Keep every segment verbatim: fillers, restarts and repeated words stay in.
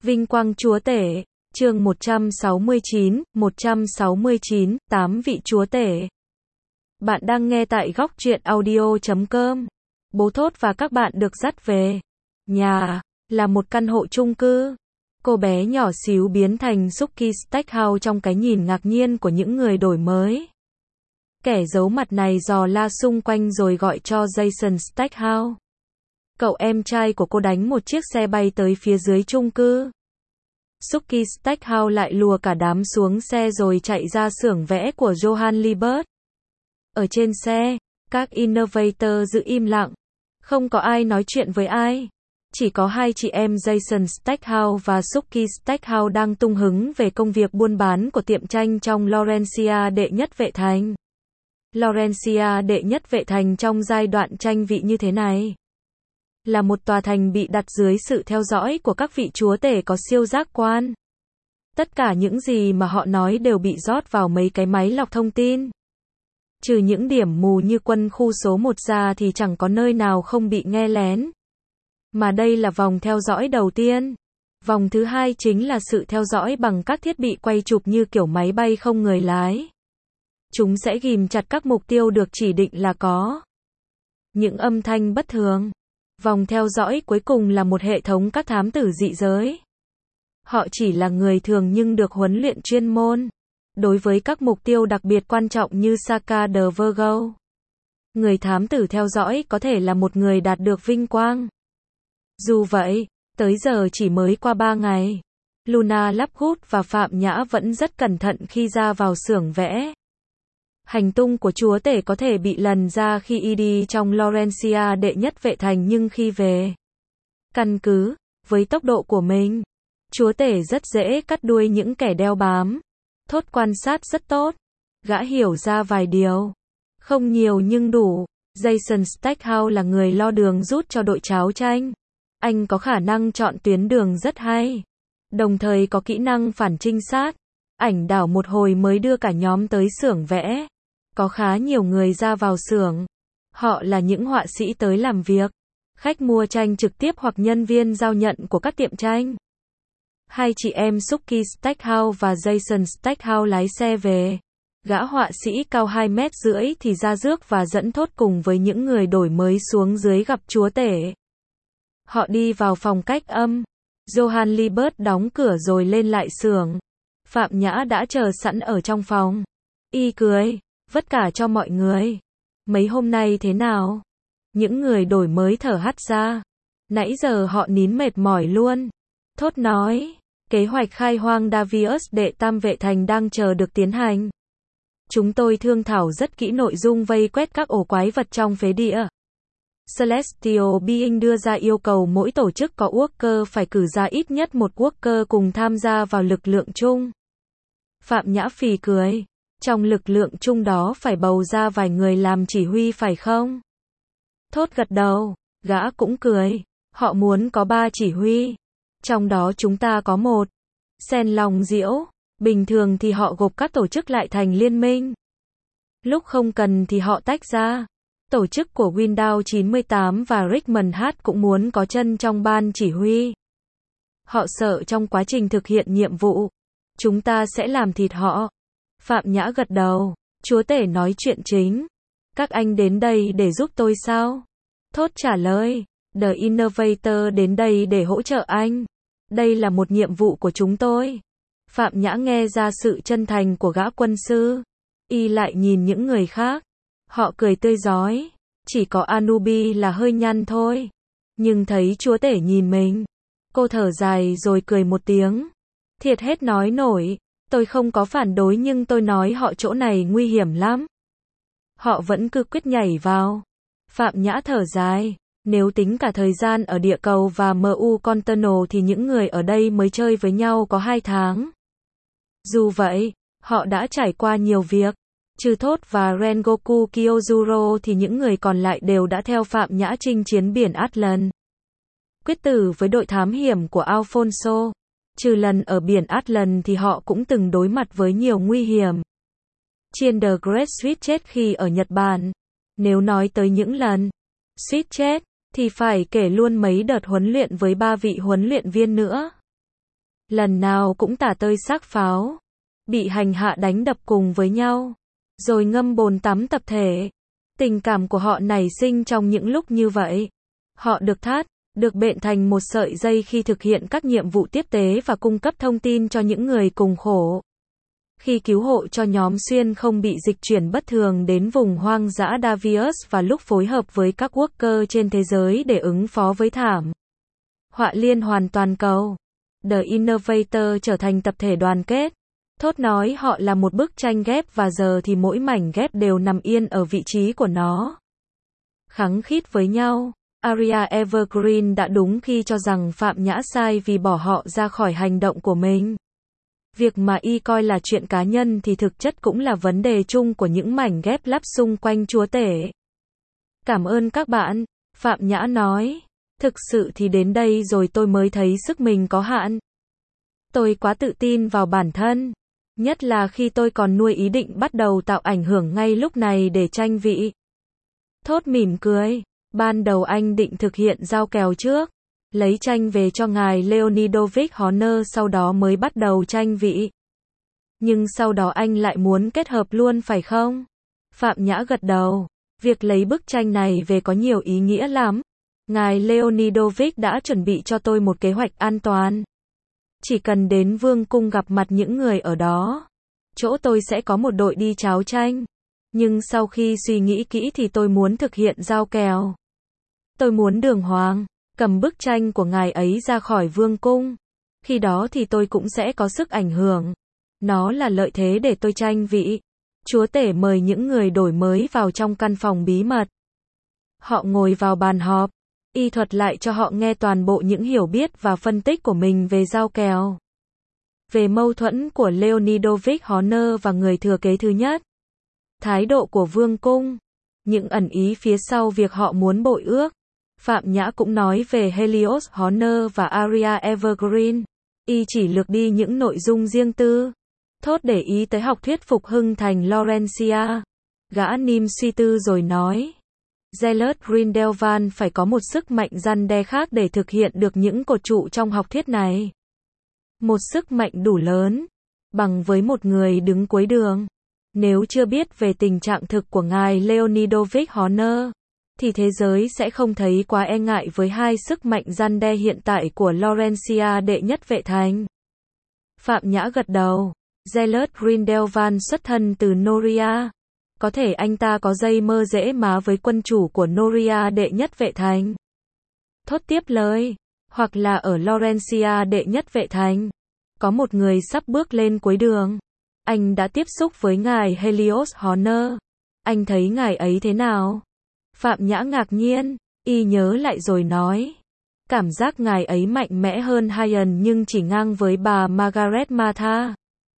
Vinh quang chúa tể, chương một trăm sáu mươi chín, một trăm sáu mươi chín, tám vị chúa tể. Bạn đang nghe tại góc truyện audio chấm com. Bố Thốt và các bạn được dắt về nhà, là một căn hộ chung cư. Cô bé nhỏ xíu biến thành Suki Stackhouse trong cái nhìn ngạc nhiên của những người đổi mới. Kẻ giấu mặt này dò la xung quanh rồi gọi cho Jason Stackhouse. Cậu em trai của cô đánh một chiếc xe bay tới phía dưới chung cư. Suki Stackhouse lại lùa cả đám xuống xe rồi chạy ra xưởng vẽ của Johan Liebert. Ở trên xe, các innovator giữ im lặng. Không có ai nói chuyện với ai. Chỉ có hai chị em Jason Stackhouse và Suki Stackhouse đang tung hứng về công việc buôn bán của tiệm tranh trong Laurentia đệ nhất vệ thành. Laurentia đệ nhất vệ thành trong giai đoạn tranh vị như thế này là một tòa thành bị đặt dưới sự theo dõi của các vị chúa tể có siêu giác quan. Tất cả những gì mà họ nói đều bị rót vào mấy cái máy lọc thông tin. Trừ những điểm mù như quân khu số một ra thì chẳng có nơi nào không bị nghe lén. Mà đây là vòng theo dõi đầu tiên. Vòng thứ hai chính là sự theo dõi bằng các thiết bị quay chụp như kiểu máy bay không người lái. Chúng sẽ ghim chặt các mục tiêu được chỉ định là có những âm thanh bất thường. Vòng theo dõi cuối cùng là một hệ thống các thám tử dị giới. Họ chỉ là người thường nhưng được huấn luyện chuyên môn đối với các mục tiêu đặc biệt quan trọng như Saka the Virgo. Người thám tử theo dõi có thể là một người đạt được vinh quang. Dù vậy, tới giờ chỉ mới qua ba ngày, Luna Lovegood và Phạm Nhã vẫn rất cẩn thận khi ra vào xưởng vẽ. Hành tung của chúa tể có thể bị lần ra khi y đi trong Laurentia đệ nhất vệ thành, nhưng khi về căn cứ, với tốc độ của mình, chúa tể rất dễ cắt đuôi những kẻ đeo bám. Thốt quan sát rất tốt. Gã hiểu ra vài điều. Không nhiều nhưng đủ. Jason Stackhouse là người lo đường rút cho đội cháo tranh. Anh có khả năng chọn tuyến đường rất hay. Đồng thời có kỹ năng phản trinh sát. Ảnh đảo một hồi mới đưa cả nhóm tới xưởng vẽ. Có khá nhiều người ra vào xưởng. Họ là những họa sĩ tới làm việc, khách mua tranh trực tiếp hoặc nhân viên giao nhận của các tiệm tranh. Hai chị em Suki Stackhouse và Jason Stackhouse lái xe về. Gã họa sĩ cao hai mét rưỡi thì ra rước và dẫn Thốt cùng với những người đổi mới xuống dưới gặp chúa tể. Họ đi vào phòng cách âm. Johan Liebert đóng cửa rồi lên lại xưởng. Phạm Nhã đã chờ sẵn ở trong phòng. Y cười, vất cả cho mọi người. Mấy hôm nay thế nào? Những người đổi mới thở hắt ra. Nãy giờ họ nín mệt mỏi luôn. Thốt nói, kế hoạch khai hoang Davius đệ tam vệ thành đang chờ được tiến hành. Chúng tôi thương thảo rất kỹ nội dung vây quét các ổ quái vật trong phế địa. Celestial Being đưa ra yêu cầu mỗi tổ chức có worker phải cử ra ít nhất một worker cùng tham gia vào lực lượng chung. Phạm Nhã phì cười. Trong lực lượng chung đó phải bầu ra vài người làm chỉ huy phải không? Thốt gật đầu. Gã cũng cười. Họ muốn có ba chỉ huy. Trong đó chúng ta có một. Xen lòng diễu. Bình thường thì họ gộp các tổ chức lại thành liên minh. Lúc không cần thì họ tách ra. Tổ chức của Windows chín mươi tám và Richmond H cũng muốn có chân trong ban chỉ huy. Họ sợ trong quá trình thực hiện nhiệm vụ, chúng ta sẽ làm thịt họ. Phạm Nhã gật đầu. Chúa tể nói chuyện chính. Các anh đến đây để giúp tôi sao? Thốt trả lời. The Innovator đến đây để hỗ trợ anh. Đây là một nhiệm vụ của chúng tôi. Phạm Nhã nghe ra sự chân thành của gã quân sư. Y lại nhìn những người khác. Họ cười tươi rói. Chỉ có Anubi là hơi nhăn thôi. Nhưng thấy chúa tể nhìn mình, cô thở dài rồi cười một tiếng. Thiệt hết nói nổi. Tôi không có phản đối nhưng tôi nói họ chỗ này nguy hiểm lắm. Họ vẫn cứ quyết nhảy vào. Phạm Nhã thở dài. Nếu tính cả thời gian ở địa cầu và em u Continental thì những người ở đây mới chơi với nhau có hai tháng. Dù vậy, họ đã trải qua nhiều việc. Trừ Thốt và Rengoku Kyojuro thì những người còn lại đều đã theo Phạm Nhã chinh chiến biển Atlant. Quyết tử với đội thám hiểm của Alfonso. Trừ lần ở biển Atlant thì họ cũng từng đối mặt với nhiều nguy hiểm. Trên The Great Sweet chết khi ở Nhật Bản. Nếu nói tới những lần Sweet chết, thì phải kể luôn mấy đợt huấn luyện với ba vị huấn luyện viên nữa. lần nào cũng tả tơi xác pháo, bị hành hạ đánh đập cùng với nhau, rồi ngâm bồn tắm tập thể. Tình cảm của họ nảy sinh trong những lúc như vậy. Họ được thắt, được bện thành một sợi dây khi thực hiện các nhiệm vụ tiếp tế và cung cấp thông tin cho những người cùng khổ. Khi cứu hộ cho nhóm xuyên không bị dịch chuyển bất thường đến vùng hoang dã Davius và lúc phối hợp với các worker trên thế giới để ứng phó với thảm họa liên hoàn toàn cầu, The Innovator trở thành tập thể đoàn kết. Thốt nói họ là một bức tranh ghép và giờ thì mỗi mảnh ghép đều nằm yên ở vị trí của nó. Khăng khít với nhau, Aria Evergreen đã đúng khi cho rằng Phạm Nhã sai vì bỏ họ ra khỏi hành động của mình. Việc mà y coi là chuyện cá nhân thì thực chất cũng là vấn đề chung của những mảnh ghép lắp xung quanh chúa tể. Cảm ơn các bạn, Phạm Nhã nói. Thực sự thì đến đây rồi tôi mới thấy sức mình có hạn. Tôi quá tự tin vào bản thân. Nhất là khi tôi còn nuôi ý định bắt đầu tạo ảnh hưởng ngay lúc này để tranh vị. Thốt mỉm cười. Ban đầu anh định thực hiện giao kèo trước, lấy tranh về cho ngài Leonidovich Horner sau đó mới bắt đầu tranh vị. Nhưng sau đó anh lại muốn kết hợp luôn phải không? Phạm Nhã gật đầu. Việc lấy bức tranh này về có nhiều ý nghĩa lắm. Ngài Leonidovich đã chuẩn bị cho tôi một kế hoạch an toàn. Chỉ cần đến vương cung gặp mặt những người ở đó, chỗ tôi sẽ có một đội đi cháo tranh. Nhưng sau khi suy nghĩ kỹ thì tôi muốn thực hiện giao kèo. Tôi muốn Đường Hoàng cầm bức tranh của ngài ấy ra khỏi vương cung. Khi đó thì tôi cũng sẽ có sức ảnh hưởng. Nó là lợi thế để tôi tranh vị. Chúa tể mời những người đổi mới vào trong căn phòng bí mật. Họ ngồi vào bàn họp. Y thuật lại cho họ nghe toàn bộ những hiểu biết và phân tích của mình về giao kèo. Về mâu thuẫn của Leonidovich Horner và người thừa kế thứ nhất. Thái độ của vương cung. Những ẩn ý phía sau việc họ muốn bội ước. Phạm Nhã cũng nói về Helios Horner và Aria Evergreen. Y chỉ lược đi những nội dung riêng tư. Thốt để ý tới học thuyết phục hưng thành Laurentia. Gã Nim suy tư rồi nói. Gellert Grindelwald phải có một sức mạnh răn đe khác để thực hiện được những cột trụ trong học thuyết này. Một sức mạnh đủ lớn, bằng với một người đứng cuối đường. Nếu chưa biết về tình trạng thực của ngài Leonidovich Horner, thì thế giới sẽ không thấy quá e ngại với hai sức mạnh răn đe hiện tại của Laurentia đệ nhất vệ thành. Phạm Nhã gật đầu. Gellert Grindelwald xuất thân từ Noria. Có thể anh ta có dây mơ dễ má với quân chủ của Noria đệ nhất vệ thành. Thốt tiếp lời. Hoặc là ở Laurentia đệ nhất vệ thành. Có một người sắp bước lên cuối đường. Anh đã tiếp xúc với ngài Helios Horner. Anh thấy ngài ấy thế nào? Phạm Nhã ngạc nhiên. Y nhớ lại rồi nói. Cảm giác ngài ấy mạnh mẽ hơn Hyan nhưng chỉ ngang với bà Margaret Martha.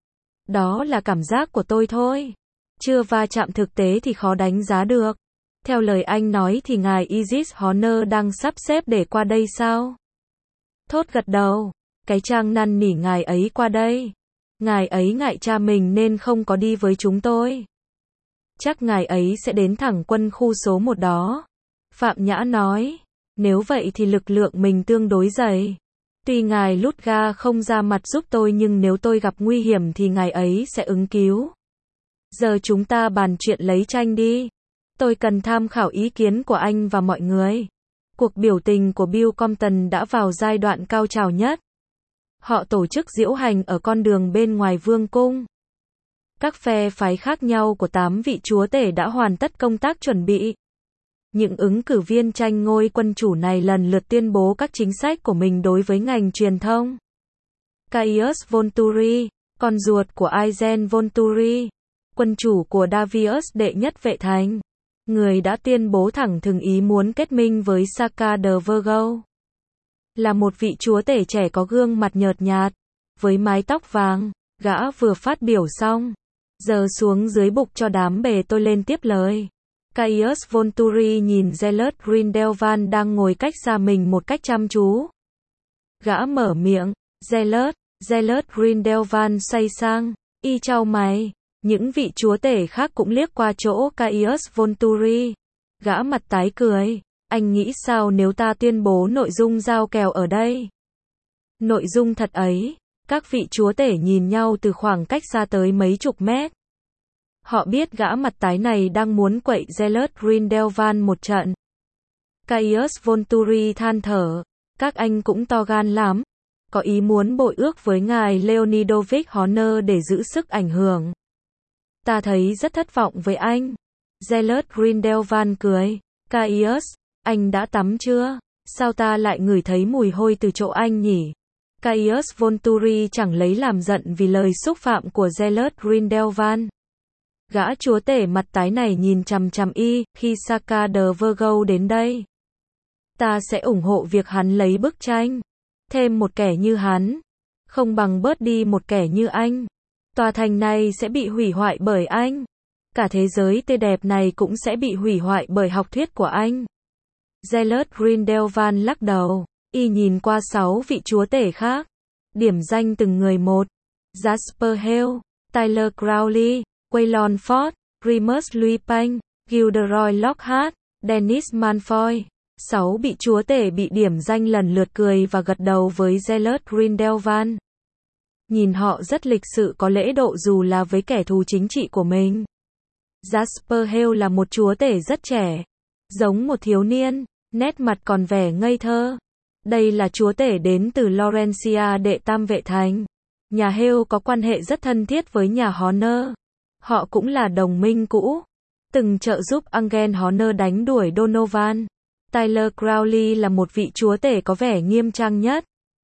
Đó là cảm giác của tôi thôi. Chưa va chạm thực tế thì khó đánh giá được. Theo lời anh nói thì ngài Isis Horner đang sắp xếp để qua đây sao? Thốt gật đầu. Cái trang năn nỉ ngài ấy qua đây. Ngài ấy ngại cha mình nên không có đi với chúng tôi. Chắc ngài ấy sẽ đến thẳng quân khu số một đó. Phạm Nhã nói. Nếu vậy thì lực lượng mình tương đối dày. Tuy ngài Lutga không ra mặt giúp tôi nhưng nếu tôi gặp nguy hiểm thì ngài ấy sẽ ứng cứu. Giờ chúng ta bàn chuyện lấy tranh đi. Tôi cần tham khảo ý kiến của anh và mọi người. Cuộc biểu tình của Bill Compton đã vào giai đoạn cao trào nhất. Họ tổ chức diễu hành ở con đường bên ngoài vương cung. Các phe phái khác nhau của tám vị chúa tể đã hoàn tất công tác chuẩn bị. Những ứng cử viên tranh ngôi quân chủ này lần lượt tuyên bố các chính sách của mình đối với ngành truyền thông. Caius Volturi, con ruột của Aizen Volturi, quân chủ của Davius đệ nhất vệ thành, người đã tuyên bố thẳng thừng ý muốn kết minh với Saka de Virgo. Là một vị chúa tể trẻ có gương mặt nhợt nhạt, với mái tóc vàng, gã vừa phát biểu xong. Giờ xuống dưới bục cho đám bề tôi lên tiếp lời. Caius Volturi nhìn Gellert Grindelwald đang ngồi cách xa mình một cách chăm chú. Gã mở miệng. Gellert, Gellert Grindelwald xoay sang. Y chau mày. Những vị chúa tể khác cũng liếc qua chỗ Caius Volturi. Gã mặt tái cười. Anh nghĩ sao nếu ta tuyên bố nội dung giao kèo ở đây? Nội dung thật ấy. Các vị chúa tể nhìn nhau từ khoảng cách xa tới mấy chục mét. Họ biết gã mặt tái này đang muốn quậy Zealot Grindelwald một trận. Caius Volturi than thở, các anh cũng to gan lắm, có ý muốn bội ước với ngài Leonidovich Horner để giữ sức ảnh hưởng. Ta thấy rất thất vọng với anh. Zealot Grindelwald cười, Caius, anh đã tắm chưa? Sao ta lại ngửi thấy mùi hôi từ chỗ anh nhỉ? Caius Volturi chẳng lấy làm giận vì lời xúc phạm của Zealot Grindelwald. Gã chúa tể mặt tái này nhìn chằm chằm y, khi Saka de Virgo đến đây. Ta sẽ ủng hộ việc hắn lấy bức tranh. Thêm một kẻ như hắn, không bằng bớt đi một kẻ như anh. Tòa thành này sẽ bị hủy hoại bởi anh. Cả thế giới tươi đẹp này cũng sẽ bị hủy hoại bởi học thuyết của anh. Zealot Grindelwald lắc đầu, y nhìn qua sáu vị chúa tể khác. Điểm danh từng người một. Jasper Hale, Tyler Crowley, Waylon Ford, Remus Lupin, Gilderoy Lockhart, Dennis Malfoy. Sáu vị chúa tể bị điểm danh lần lượt cười và gật đầu với Zealot Grindelwald. Nhìn họ rất lịch sự có lễ độ dù là với kẻ thù chính trị của mình. Jasper Hale là một chúa tể rất trẻ, giống một thiếu niên, nét mặt còn vẻ ngây thơ. Đây là chúa tể đến từ Laurentia đệ tam vệ thành. Nhà Hale có quan hệ rất thân thiết với nhà Horner. Họ cũng là đồng minh cũ, từng trợ giúp Angel Horner đánh đuổi Donovan. Tyler Crowley là một vị chúa tể có vẻ nghiêm trang nhất.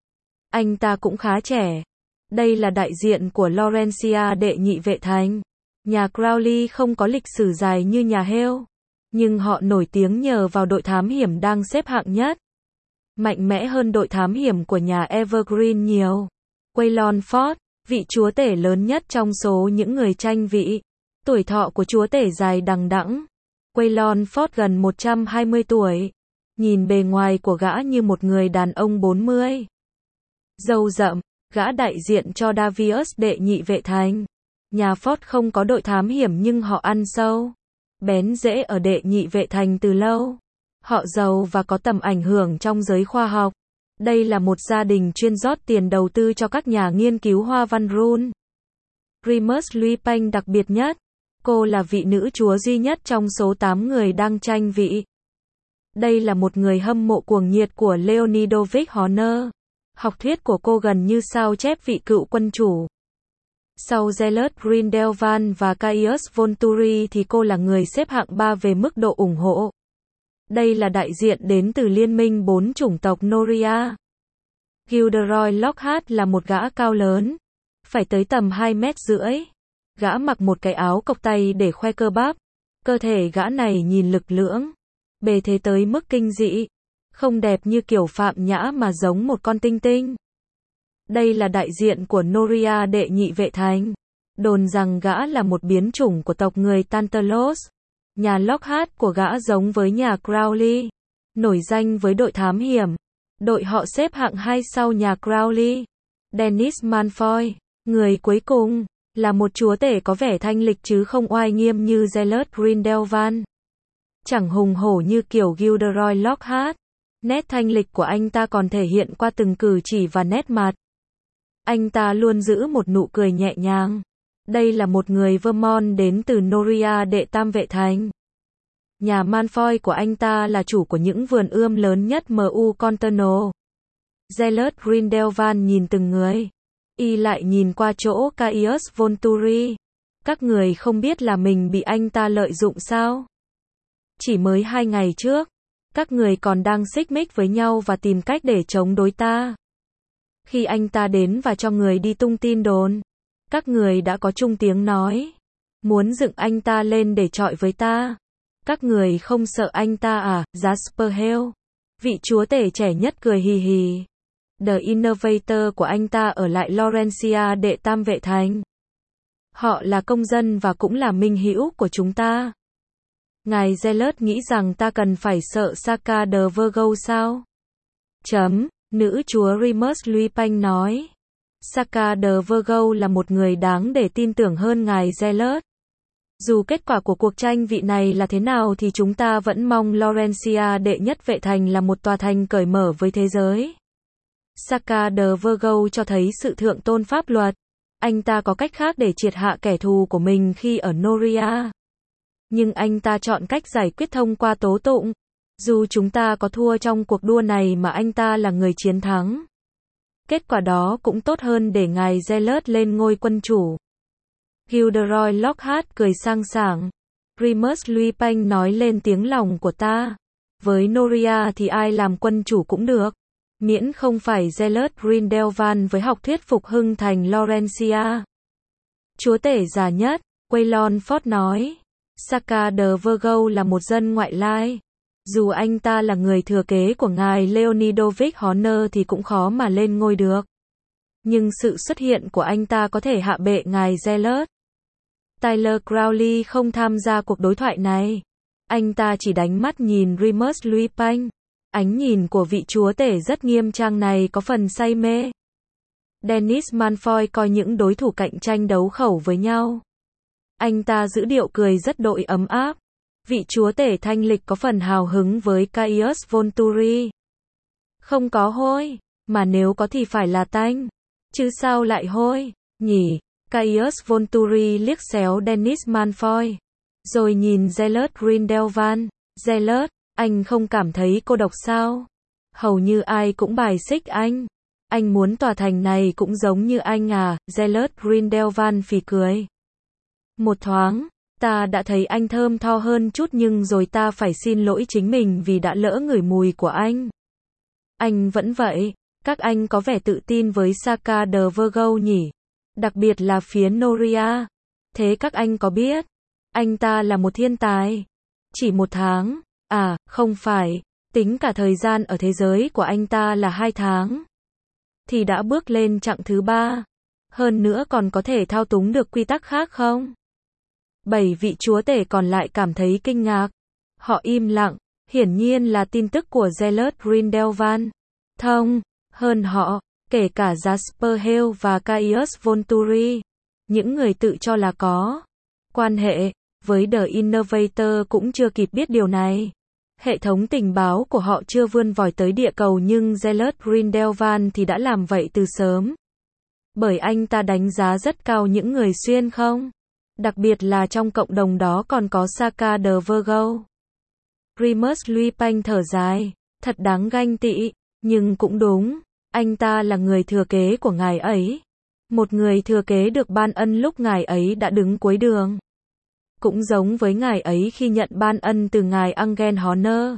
Anh ta cũng khá trẻ. Đây là đại diện của Laurentia đệ nhị vệ thành. Nhà Crowley không có lịch sử dài như nhà Hale, nhưng họ nổi tiếng nhờ vào đội thám hiểm đang xếp hạng nhất. Mạnh mẽ hơn đội thám hiểm của nhà Evergreen nhiều. Waylon Ford, vị chúa tể lớn nhất trong số những người tranh vị. Tuổi thọ của chúa tể dài đằng đẵng. Waylon Ford gần một trăm hai mươi tuổi. Nhìn bề ngoài của gã như một người đàn ông bốn mươi. Râu rậm, gã đại diện cho Davius đệ nhị vệ thành. Nhà Ford không có đội thám hiểm nhưng họ ăn sâu, bén rễ ở đệ nhị vệ thành từ lâu. Họ giàu và có tầm ảnh hưởng trong giới khoa học. Đây là một gia đình chuyên rót tiền đầu tư cho các nhà nghiên cứu hoa văn rune. Remus Lupin đặc biệt nhất. Cô là vị nữ chúa duy nhất trong số tám người đang tranh vị. Đây là một người hâm mộ cuồng nhiệt của Leonidovich Horner. Học thuyết của cô gần như sao chép vị cựu quân chủ. Sau Zealot Grindelwald và Caius Volturi thì cô là người xếp hạng ba về mức độ ủng hộ. Đây là đại diện đến từ liên minh bốn chủng tộc Noria. Gilderoy Lockhart là một gã cao lớn, phải tới tầm hai mét rưỡi. Gã mặc một cái áo cộc tay để khoe cơ bắp. Cơ thể gã này nhìn lực lưỡng, bề thế tới mức kinh dị. Không đẹp như kiểu Phạm Nhã mà giống một con tinh tinh. Đây là đại diện của Noria đệ nhị vệ thành. Đồn rằng gã là một biến chủng của tộc người Tantalos. Nhà Lockhart của gã giống với nhà Crowley, nổi danh với đội thám hiểm. Đội họ xếp hạng hai sau nhà Crowley. Dennis Malfoy, người cuối cùng, là một chúa tể có vẻ thanh lịch chứ không oai nghiêm như Zealot Grindelwald. Chẳng hùng hổ như kiểu Gilderoy Lockhart. Nét thanh lịch của anh ta còn thể hiện qua từng cử chỉ và nét mặt. Anh ta luôn giữ một nụ cười nhẹ nhàng. Đây là một người Vermont đến từ Noria đệ tam vệ thành. Nhà Malfoy của anh ta là chủ của những vườn ươm lớn nhất em u Continental. Zealot Grindelwald nhìn từng người. Y lại nhìn qua chỗ Caius Volturi. Các người không biết là mình bị anh ta lợi dụng sao? Chỉ mới hai ngày trước, các người còn đang xích mích với nhau và tìm cách để chống đối ta. Khi anh ta đến và cho người đi tung tin đồn, các người đã có chung tiếng nói, muốn dựng anh ta lên để chọi với ta. Các người không sợ anh ta à? Jasper Hale, vị chúa tể trẻ nhất cười hì hì. The Innovator của anh ta ở lại Laurentia đệ tam vệ thành. Họ là công dân và cũng là minh hữu của chúng ta. Ngài Zealot nghĩ rằng ta cần phải sợ Saka de Virgo sao? Chấm, nữ chúa Remus Lupin nói. Saka de Virgo là một người đáng để tin tưởng hơn ngài Zealot. Dù kết quả của cuộc tranh vị này là thế nào thì chúng ta vẫn mong Laurentia đệ nhất vệ thành là một tòa thành cởi mở với thế giới. Saka de Virgo cho thấy sự thượng tôn pháp luật. Anh ta có cách khác để triệt hạ kẻ thù của mình khi ở Noria. Nhưng anh ta chọn cách giải quyết thông qua tố tụng. Dù chúng ta có thua trong cuộc đua này mà anh ta là người chiến thắng. Kết quả đó cũng tốt hơn để ngài Zealot lên ngôi quân chủ. Gilderoy Lockhart cười sang sảng. Remus Lupin nói lên tiếng lòng của ta. Với Noria thì ai làm quân chủ cũng được. Miễn không phải Zealot Grindelwald với học thuyết phục hưng thành Laurentia. Chúa tể già nhất, Waylon Ford nói. Saka de Virgo là một dân ngoại lai. Dù anh ta là người thừa kế của ngài Leonidovich Horner thì cũng khó mà lên ngôi được. Nhưng sự xuất hiện của anh ta có thể hạ bệ ngài Zealot. Tyler Crowley không tham gia cuộc đối thoại này. Anh ta chỉ đánh mắt nhìn Remus Lupin. Ánh nhìn của vị chúa tể rất nghiêm trang này có phần say mê. Dennis Malfoy coi những đối thủ cạnh tranh đấu khẩu với nhau. Anh ta giữ điệu cười rất đội ấm áp. Vị chúa tể thanh lịch có phần hào hứng với Caius Volturi. Không có hôi, mà nếu có thì phải là tanh. Chứ sao lại hôi, nhỉ? Caius Volturi liếc xéo Dennis Malfoy. Rồi nhìn Zealot Grindelwald. Zealot, anh không cảm thấy cô độc sao? Hầu như ai cũng bài xích anh. Anh muốn tòa thành này cũng giống như anh à? Zealot Grindelwald phì cười. Một thoáng, ta đã thấy anh thơm tho hơn chút nhưng rồi ta phải xin lỗi chính mình vì đã lỡ ngửi mùi của anh. Anh vẫn vậy, các anh có vẻ tự tin với Saka de Virgo nhỉ? Đặc biệt là phía Noria. Thế các anh có biết, anh ta là một thiên tài. Chỉ một tháng, à, không phải, tính cả thời gian ở thế giới của anh ta là hai tháng. Thì đã bước lên chặng thứ ba. Hơn nữa còn có thể thao túng được quy tắc khác không? Bảy vị chúa tể còn lại cảm thấy kinh ngạc. Họ im lặng, hiển nhiên là tin tức của Zealot Grindelwald. Thông, hơn họ, kể cả Jasper Hale và Caius Volturi. Những người tự cho là có quan hệ với The Innovator cũng chưa kịp biết điều này. Hệ thống tình báo của họ chưa vươn vòi tới địa cầu nhưng Zealot Grindelwald thì đã làm vậy từ sớm. Bởi anh ta đánh giá rất cao những người xuyên không? Đặc biệt là trong cộng đồng đó còn có Saka de Virgo. Remus Lupin thở dài. Thật đáng ganh tị. Nhưng cũng đúng. Anh ta là người thừa kế của ngài ấy. Một người thừa kế được ban ân lúc ngài ấy đã đứng cuối đường. Cũng giống với ngài ấy khi nhận ban ân từ ngài Angel Horner.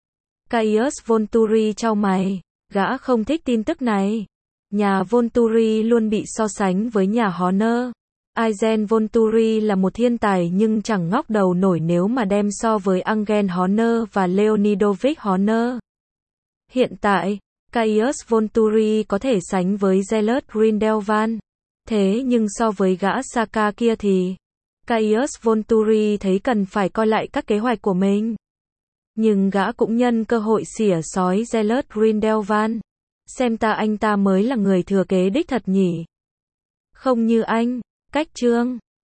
Caius Volturi chau mày. Gã không thích tin tức này. Nhà Volturi luôn bị so sánh với nhà Horner. Aizen Volturi là một thiên tài nhưng chẳng ngóc đầu nổi nếu mà đem so với Angel Horner và Leonidovich Horner. Hiện tại, Caius Volturi có thể sánh với Zealot Grindelwald. Thế nhưng so với gã Saka kia thì Caius Volturi thấy cần phải coi lại các kế hoạch của mình. Nhưng gã cũng nhân cơ hội xỉa xói Zealot Grindelwald. Xem ta anh ta mới là người thừa kế đích thật nhỉ? Không như anh. Cách chương